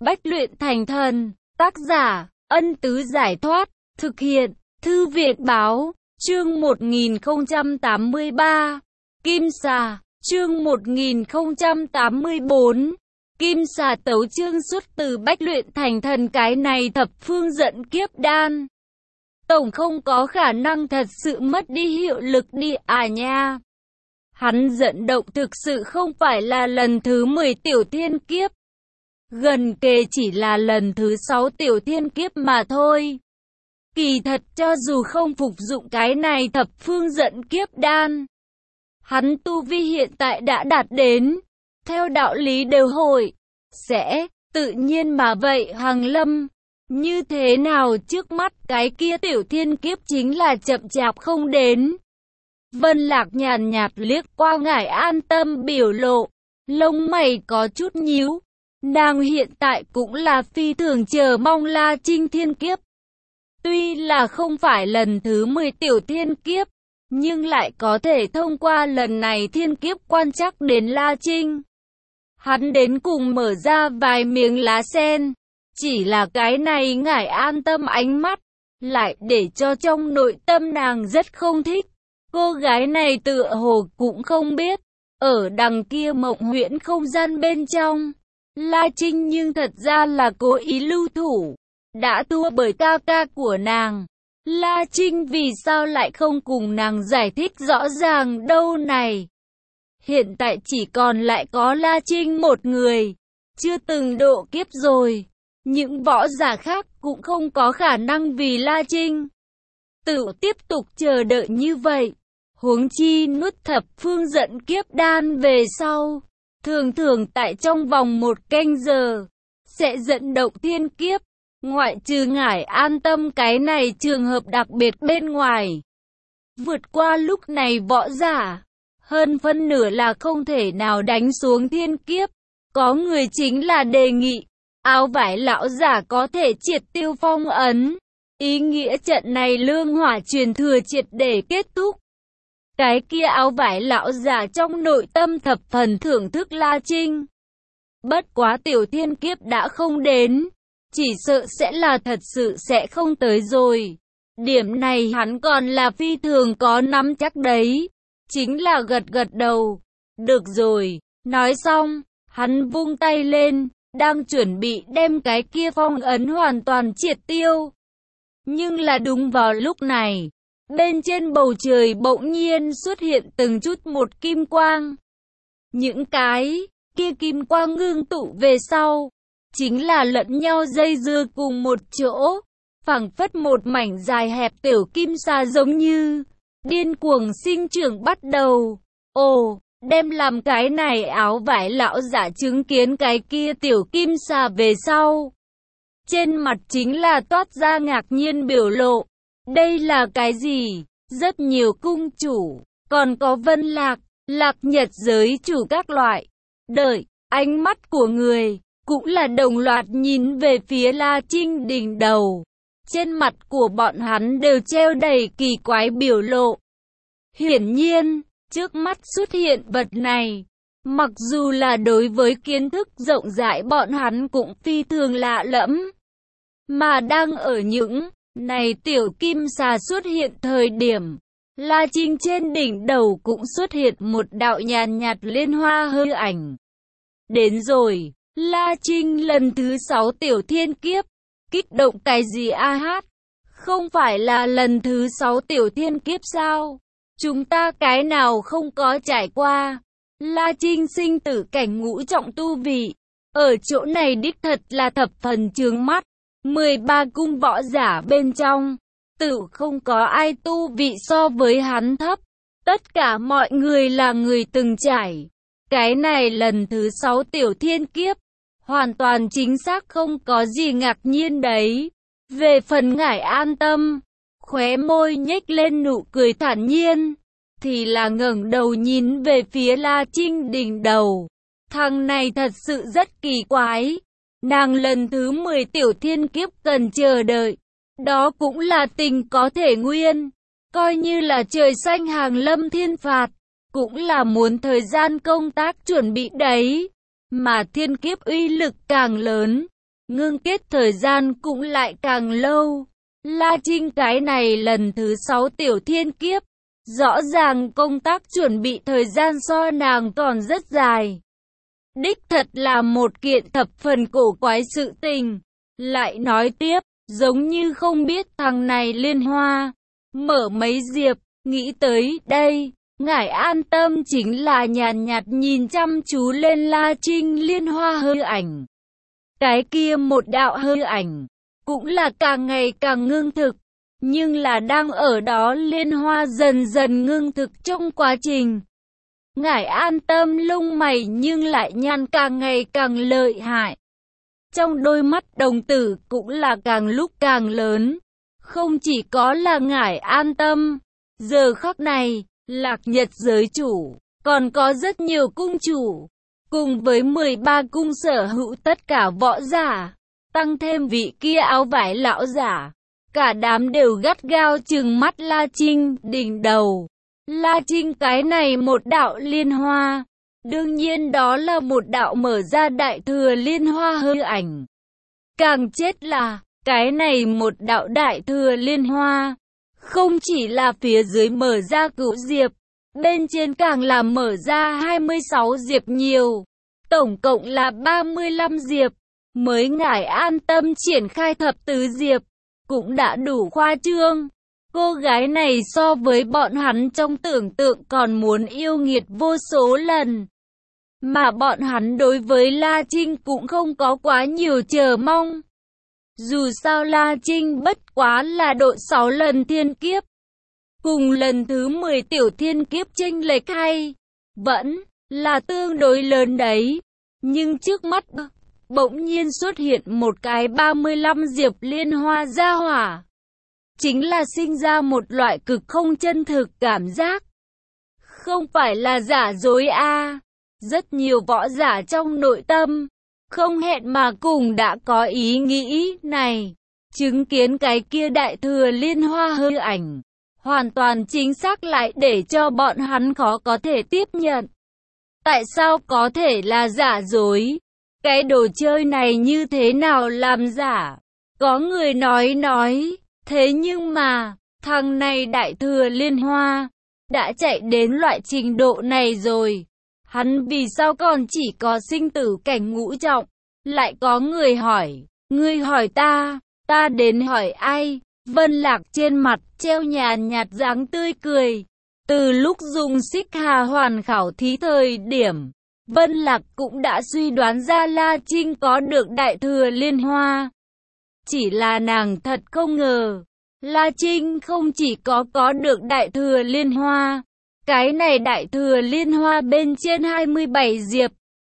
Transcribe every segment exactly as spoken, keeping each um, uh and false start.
Bách luyện thành thần, tác giả, Ân Tứ Giải Thoát, thực hiện, Thư viện Báo, chương một nghìn không trăm tám mươi ba, Kim Xà, chương một nghìn không trăm tám mươi bốn, Kim Xà tấu chương xuất từ Bách luyện thành thần. Cái này thập phương dẫn kiếp đan, tổng không có khả năng thật sự mất đi hiệu lực đi à nha. Hắn dẫn động thực sự không phải là lần thứ mười tiểu thiên kiếp, gần kề chỉ là lần thứ sáu tiểu thiên kiếp mà thôi. Kỳ thật cho dù không phục dụng cái này thập phương dẫn kiếp đan, hắn tu vi hiện tại đã đạt đến, theo đạo lý đều hội, sẽ, tự nhiên mà vậy hàng lâm. Như thế nào trước mắt cái kia tiểu thiên kiếp chính là chậm chạp không đến. Vân Lạc nhàn nhạt liếc qua Ngải An Tâm biểu lộ, lông mày có chút nhíu. Nàng hiện tại cũng là phi thường chờ mong La Trinh thiên kiếp. Tuy là không phải lần thứ mười tiểu thiên kiếp, nhưng lại có thể thông qua lần này thiên kiếp quan trắc đến La Trinh. Hắn đến cùng mở ra vài miếng lá sen, chỉ là cái này Ngải An Tâm ánh mắt, lại để cho trong nội tâm nàng rất không thích. Cô gái này tựa hồ cũng không biết, ở đằng kia mộng huyễn không gian bên trong, La Trinh nhưng thật ra là cố ý lưu thủ, đã thua bởi ca ca của nàng. La Trinh vì sao lại không cùng nàng giải thích rõ ràng đâu này? Hiện tại chỉ còn lại có La Trinh một người, chưa từng độ kiếp rồi. Những võ giả khác cũng không có khả năng vì La Trinh tự tiếp tục chờ đợi như vậy. Huống chi nuốt thập phương dẫn kiếp đan về sau, thường thường tại trong vòng một canh giờ, sẽ dẫn động thiên kiếp, ngoại trừ Ngải An Tâm cái này trường hợp đặc biệt bên ngoài. Vượt qua lúc này võ giả, hơn phân nửa là không thể nào đánh xuống thiên kiếp. Có người chính là đề nghị, áo vải lão giả có thể triệt tiêu phong ấn. Ý nghĩa trận này lương hỏa truyền thừa triệt để kết thúc. Cái kia áo vải lão giả trong nội tâm thập phần thưởng thức La Trinh. Bất quá tiểu thiên kiếp đã không đến, chỉ sợ sẽ là thật sự sẽ không tới rồi. Điểm này hắn còn là phi thường có nắm chắc đấy. Chính là gật gật đầu. Được rồi, nói xong, hắn vung tay lên, đang chuẩn bị đem cái kia phong ấn hoàn toàn triệt tiêu. Nhưng là đúng vào lúc này, bên trên bầu trời bỗng nhiên xuất hiện từng chút một kim quang. Những cái kia kim quang ngưng tụ về sau, chính là lẫn nhau dây dưa cùng một chỗ, phảng phất một mảnh dài hẹp tiểu kim xà giống như điên cuồng sinh trưởng bắt đầu. Ồ, đem làm cái này áo vải lão giả chứng kiến cái kia tiểu kim xà về sau, trên mặt chính là toát ra ngạc nhiên biểu lộ. Đây là cái gì? Rất nhiều cung chủ, còn có Vân Lạc, Lạc Nhật giới chủ các loại. Đợi, ánh mắt của người, cũng là đồng loạt nhìn về phía La Trinh đỉnh đầu. Trên mặt của bọn hắn đều treo đầy kỳ quái biểu lộ. Hiển nhiên, trước mắt xuất hiện vật này, mặc dù là đối với kiến thức rộng rãi bọn hắn cũng phi thường lạ lẫm. Mà đang ở những này tiểu kim xà xuất hiện thời điểm, La Trinh trên đỉnh đầu cũng xuất hiện một đạo nhàn nhạt liên hoa hư ảnh. Đến rồi, La Trinh lần thứ sáu tiểu thiên kiếp, kích động cái gì a hát? Không phải là lần thứ sáu tiểu thiên kiếp sao? Chúng ta cái nào không có trải qua? La Trinh sinh tử cảnh ngũ trọng tu vị, ở chỗ này đích thật là thập phần chướng mắt. mười ba cung võ giả bên trong, tự không có ai tu vị so với hắn thấp. Tất cả mọi người là người từng trải. Cái này lần thứ sáu tiểu thiên kiếp, hoàn toàn chính xác không có gì ngạc nhiên đấy. Về phần Ngải An Tâm, khóe môi nhếch lên nụ cười thản nhiên, thì là ngẩng đầu nhìn về phía La Trinh đỉnh đầu. Thằng này thật sự rất kỳ quái. Nàng lần thứ mười tiểu thiên kiếp cần chờ đợi, đó cũng là tình có thể nguyên. Coi như là trời xanh hàng lâm thiên phạt, cũng là muốn thời gian công tác chuẩn bị đấy. Mà thiên kiếp uy lực càng lớn, ngưng kết thời gian cũng lại càng lâu. La Trinh cái này lần thứ sáu tiểu thiên kiếp, rõ ràng công tác chuẩn bị thời gian so nàng còn rất dài. Đích thật là một kiện thập phần cổ quái sự tình. Lại nói tiếp, giống như không biết thằng này liên hoa, mở mấy diệp, nghĩ tới đây, ngải an tâm chính là nhàn nhạt nhìn chăm chú lên La Trinh liên hoa hư ảnh. Cái kia một đạo hư ảnh, cũng là càng ngày càng ngưng thực, nhưng là đang ở đó liên hoa dần dần ngưng thực trong quá trình. Ngải an tâm lông mày nhưng lại nhăn càng ngày càng lợi hại. Trong đôi mắt đồng tử cũng là càng lúc càng lớn. Không chỉ có là ngải an tâm, giờ khắc này, Lạc Nhật giới chủ, còn có rất nhiều cung chủ, cùng với mười ba cung sở hữu tất cả võ giả, tăng thêm vị kia áo vải lão giả. Cả đám đều gắt gao trừng mắt La Trinh, đỉnh đầu. La Trinh cái này một đạo liên hoa, đương nhiên đó là một đạo mở ra đại thừa liên hoa hư ảnh. Càng chết là, cái này một đạo đại thừa liên hoa, không chỉ là phía dưới mở ra cửu diệp, bên trên càng là mở ra hai mươi sáu diệp nhiều, tổng cộng là ba mươi lăm diệp, mới ngải an tâm triển khai thập tứ diệp, cũng đã đủ khoa trương. Cô gái này so với bọn hắn trong tưởng tượng còn muốn yêu nghiệt vô số lần. Mà bọn hắn đối với La Trinh cũng không có quá nhiều chờ mong. Dù sao La Trinh bất quá là độ sáu lần thiên kiếp. Cùng lần thứ mười tiểu thiên kiếp chênh lệch hay, vẫn là tương đối lớn đấy. Nhưng trước mắt, bỗng nhiên xuất hiện một cái ba mươi lăm diệp liên hoa gia hỏa. Chính là sinh ra một loại cực không chân thực cảm giác. Không phải là giả dối a à. Rất nhiều võ giả trong nội tâm, không hẹn mà cùng đã có ý nghĩ này. Chứng kiến cái kia đại thừa liên hoa hư ảnh, hoàn toàn chính xác lại để cho bọn hắn khó có thể tiếp nhận. Tại sao có thể là giả dối? Cái đồ chơi này như thế nào làm giả? Có người nói nói, thế nhưng mà, thằng này đại thừa liên hoa, đã chạy đến loại trình độ này rồi. Hắn vì sao còn chỉ có sinh tử cảnh ngũ trọng? Lại có người hỏi, ngươi hỏi ta, ta đến hỏi ai? Vân Lạc trên mặt treo nhàn nhạt dáng tươi cười. Từ lúc dùng xích hà hoàn khảo thí thời điểm, Vân Lạc cũng đã suy đoán ra La Trinh có được đại thừa liên hoa. Chỉ là nàng thật không ngờ, La Trinh không chỉ có có được đại thừa liên hoa, cái này đại thừa liên hoa bên trên hai mươi bảy diệp.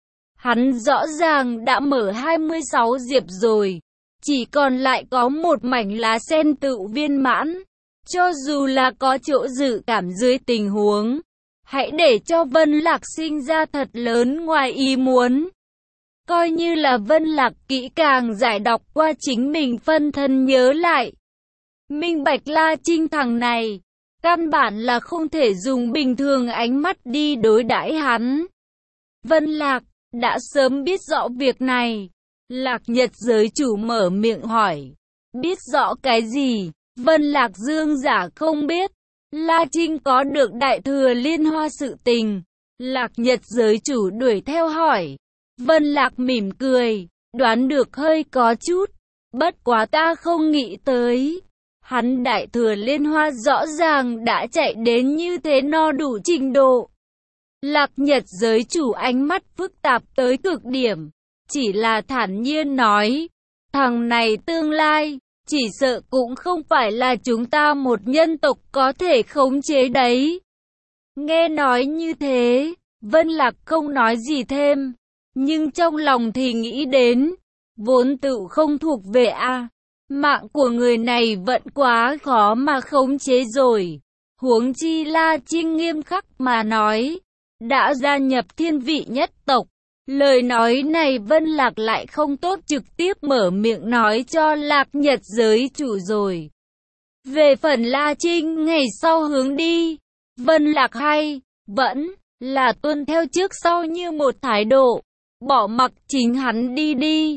Hắn rõ ràng đã mở hai mươi sáu diệp rồi, chỉ còn lại có một mảnh lá sen tự viên mãn. Cho dù là có chỗ dự cảm dưới tình huống, hãy để cho Vân Lạc sinh ra thật lớn ngoài ý muốn. Coi như là Vân Lạc kỹ càng giải đọc qua chính mình phân thân nhớ lại. Minh bạch La Trinh thằng này, căn bản là không thể dùng bình thường ánh mắt đi đối đãi hắn. Vân Lạc đã sớm biết rõ việc này. Lạc Nhật giới chủ mở miệng hỏi. Biết rõ cái gì? Vân Lạc dương giả không biết. La Trinh có được đại thừa liên hoa sự tình. Lạc Nhật giới chủ đuổi theo hỏi. Vân Lạc mỉm cười, đoán được hơi có chút. Bất quá ta không nghĩ tới. Hắn đại thừa liên hoa rõ ràng đã chạy đến như thế no đủ trình độ. Lạc Nhật giới chủ ánh mắt phức tạp tới cực điểm. Chỉ là thản nhiên nói. Thằng này tương lai, chỉ sợ cũng không phải là chúng ta một nhân tộc có thể khống chế đấy. Nghe nói như thế, Vân Lạc không nói gì thêm. Nhưng trong lòng thì nghĩ đến, vốn tự không thuộc về a mạng của người này vẫn quá khó mà khống chế rồi. Huống chi La Trinh nghiêm khắc mà nói, đã gia nhập thiên vị nhất tộc. Lời nói này Vân Lạc lại không tốt trực tiếp mở miệng nói cho Lạc Nhật giới chủ rồi. Về phần La Trinh ngày sau hướng đi, Vân Lạc hay, vẫn là tuân theo trước sau như một thái độ, bỏ mặc chính hắn đi đi.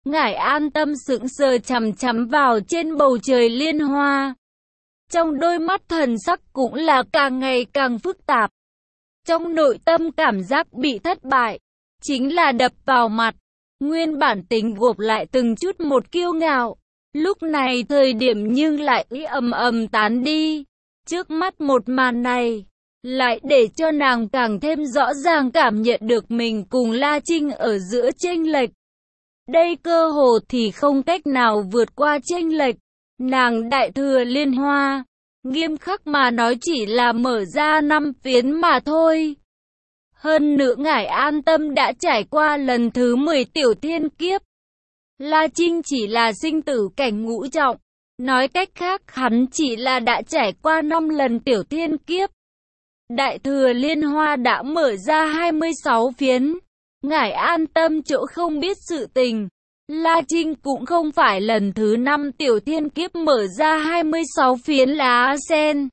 Ngải An Tâm sững sờ chằm chằm vào trên bầu trời liên hoa. Trong đôi mắt thần sắc cũng là càng ngày càng phức tạp. Trong nội tâm cảm giác bị thất bại, chính là đập vào mặt. Nguyên bản tính gộp lại từng chút một kiêu ngạo, lúc này thời điểm nhưng lại ý ầm ầm tán đi. Trước mắt một màn này, lại để cho nàng càng thêm rõ ràng cảm nhận được mình cùng La Trinh ở giữa chênh lệch. Đây cơ hồ thì không cách nào vượt qua chênh lệch. Nàng đại thừa liên hoa, nghiêm khắc mà nói chỉ là mở ra năm phiến mà thôi. Hơn nữa Ngải An Tâm đã trải qua lần thứ mười tiểu thiên kiếp. La Trinh chỉ là sinh tử cảnh ngũ trọng. Nói cách khác hắn chỉ là đã trải qua năm lần tiểu thiên kiếp. Đại thừa liên hoa đã mở ra hai mươi sáu phiến. Ngải An Tâm chỗ không biết sự tình. La Trinh cũng không phải lần thứ năm tiểu thiên kiếp mở ra hai mươi sáu phiến lá sen.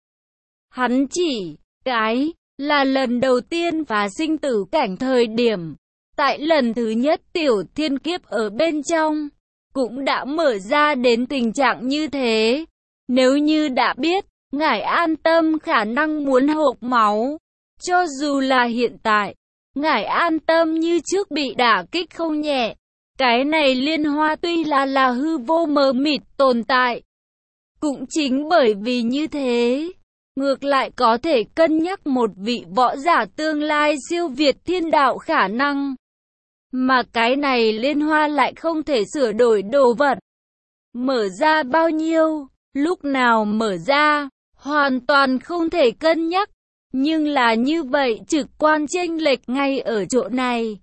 Hắn chỉ cái là lần đầu tiên và sinh tử cảnh thời điểm. Tại lần thứ nhất tiểu thiên kiếp ở bên trong, cũng đã mở ra đến tình trạng như thế. Nếu như đã biết, Ngải An Tâm khả năng muốn hộc máu. Cho dù là hiện tại, Ngải An Tâm như trước bị đả kích không nhẹ. Cái này liên hoa tuy là là hư vô mờ mịt tồn tại. Cũng chính bởi vì như thế, ngược lại có thể cân nhắc một vị võ giả tương lai siêu việt thiên đạo khả năng. Mà cái này liên hoa lại không thể sửa đổi đồ vật. Mở ra bao nhiêu, lúc nào mở ra, hoàn toàn không thể cân nhắc. Nhưng là như vậy trực quan chênh lệch ngay ở chỗ này.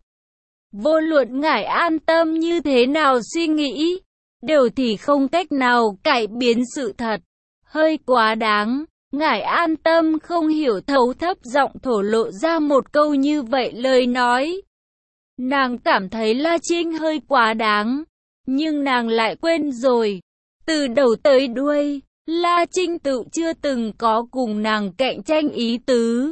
Vô luận Ngải An Tâm như thế nào suy nghĩ, đều thì không cách nào cải biến sự thật. Hơi quá đáng, Ngải An Tâm không hiểu thấu thấp giọng thổ lộ ra một câu như vậy lời nói. Nàng cảm thấy La Trinh hơi quá đáng, nhưng nàng lại quên rồi. Từ đầu tới đuôi, La Trinh tự chưa từng có cùng nàng cạnh tranh ý tứ.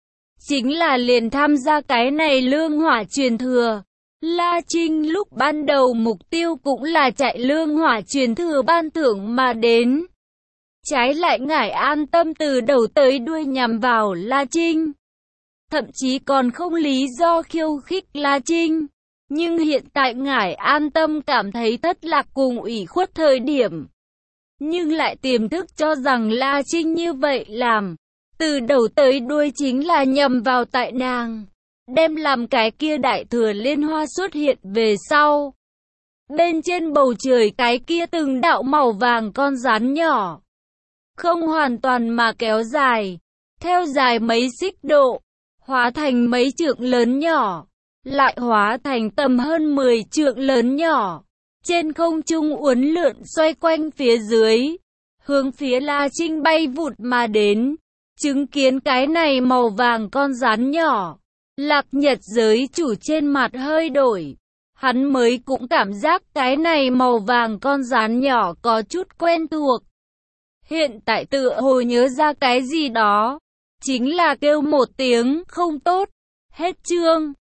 Chính là liền tham gia cái này lương hỏa truyền thừa. La Trinh lúc ban đầu mục tiêu cũng là chạy lương hỏa truyền thừa ban thưởng mà đến. Trái lại Ngải An Tâm từ đầu tới đuôi nhằm vào La Trinh. Thậm chí còn không lý do khiêu khích La Trinh. Nhưng hiện tại Ngải An Tâm cảm thấy thất lạc cùng ủy khuất thời điểm. Nhưng lại tiềm thức cho rằng La Trinh như vậy làm. Từ đầu tới đuôi chính là nhầm vào tại nàng. Đem làm cái kia đại thừa liên hoa xuất hiện về sau. Bên trên bầu trời cái kia từng đạo màu vàng con rắn nhỏ. Không hoàn toàn mà kéo dài. Theo dài mấy xích độ. Hóa thành mấy trượng lớn nhỏ. Lại hóa thành tầm hơn mười trượng lớn nhỏ. Trên không trung uốn lượn xoay quanh phía dưới. Hướng phía La Trinh bay vụt mà đến. Chứng kiến cái này màu vàng con rắn nhỏ. Lạc Nhật giới chủ trên mặt hơi đổi. Hắn mới cũng cảm giác cái này màu vàng con rắn nhỏ có chút quen thuộc. Hiện tại tựa hồ nhớ ra cái gì đó. Chính là kêu một tiếng không tốt. Hết chương.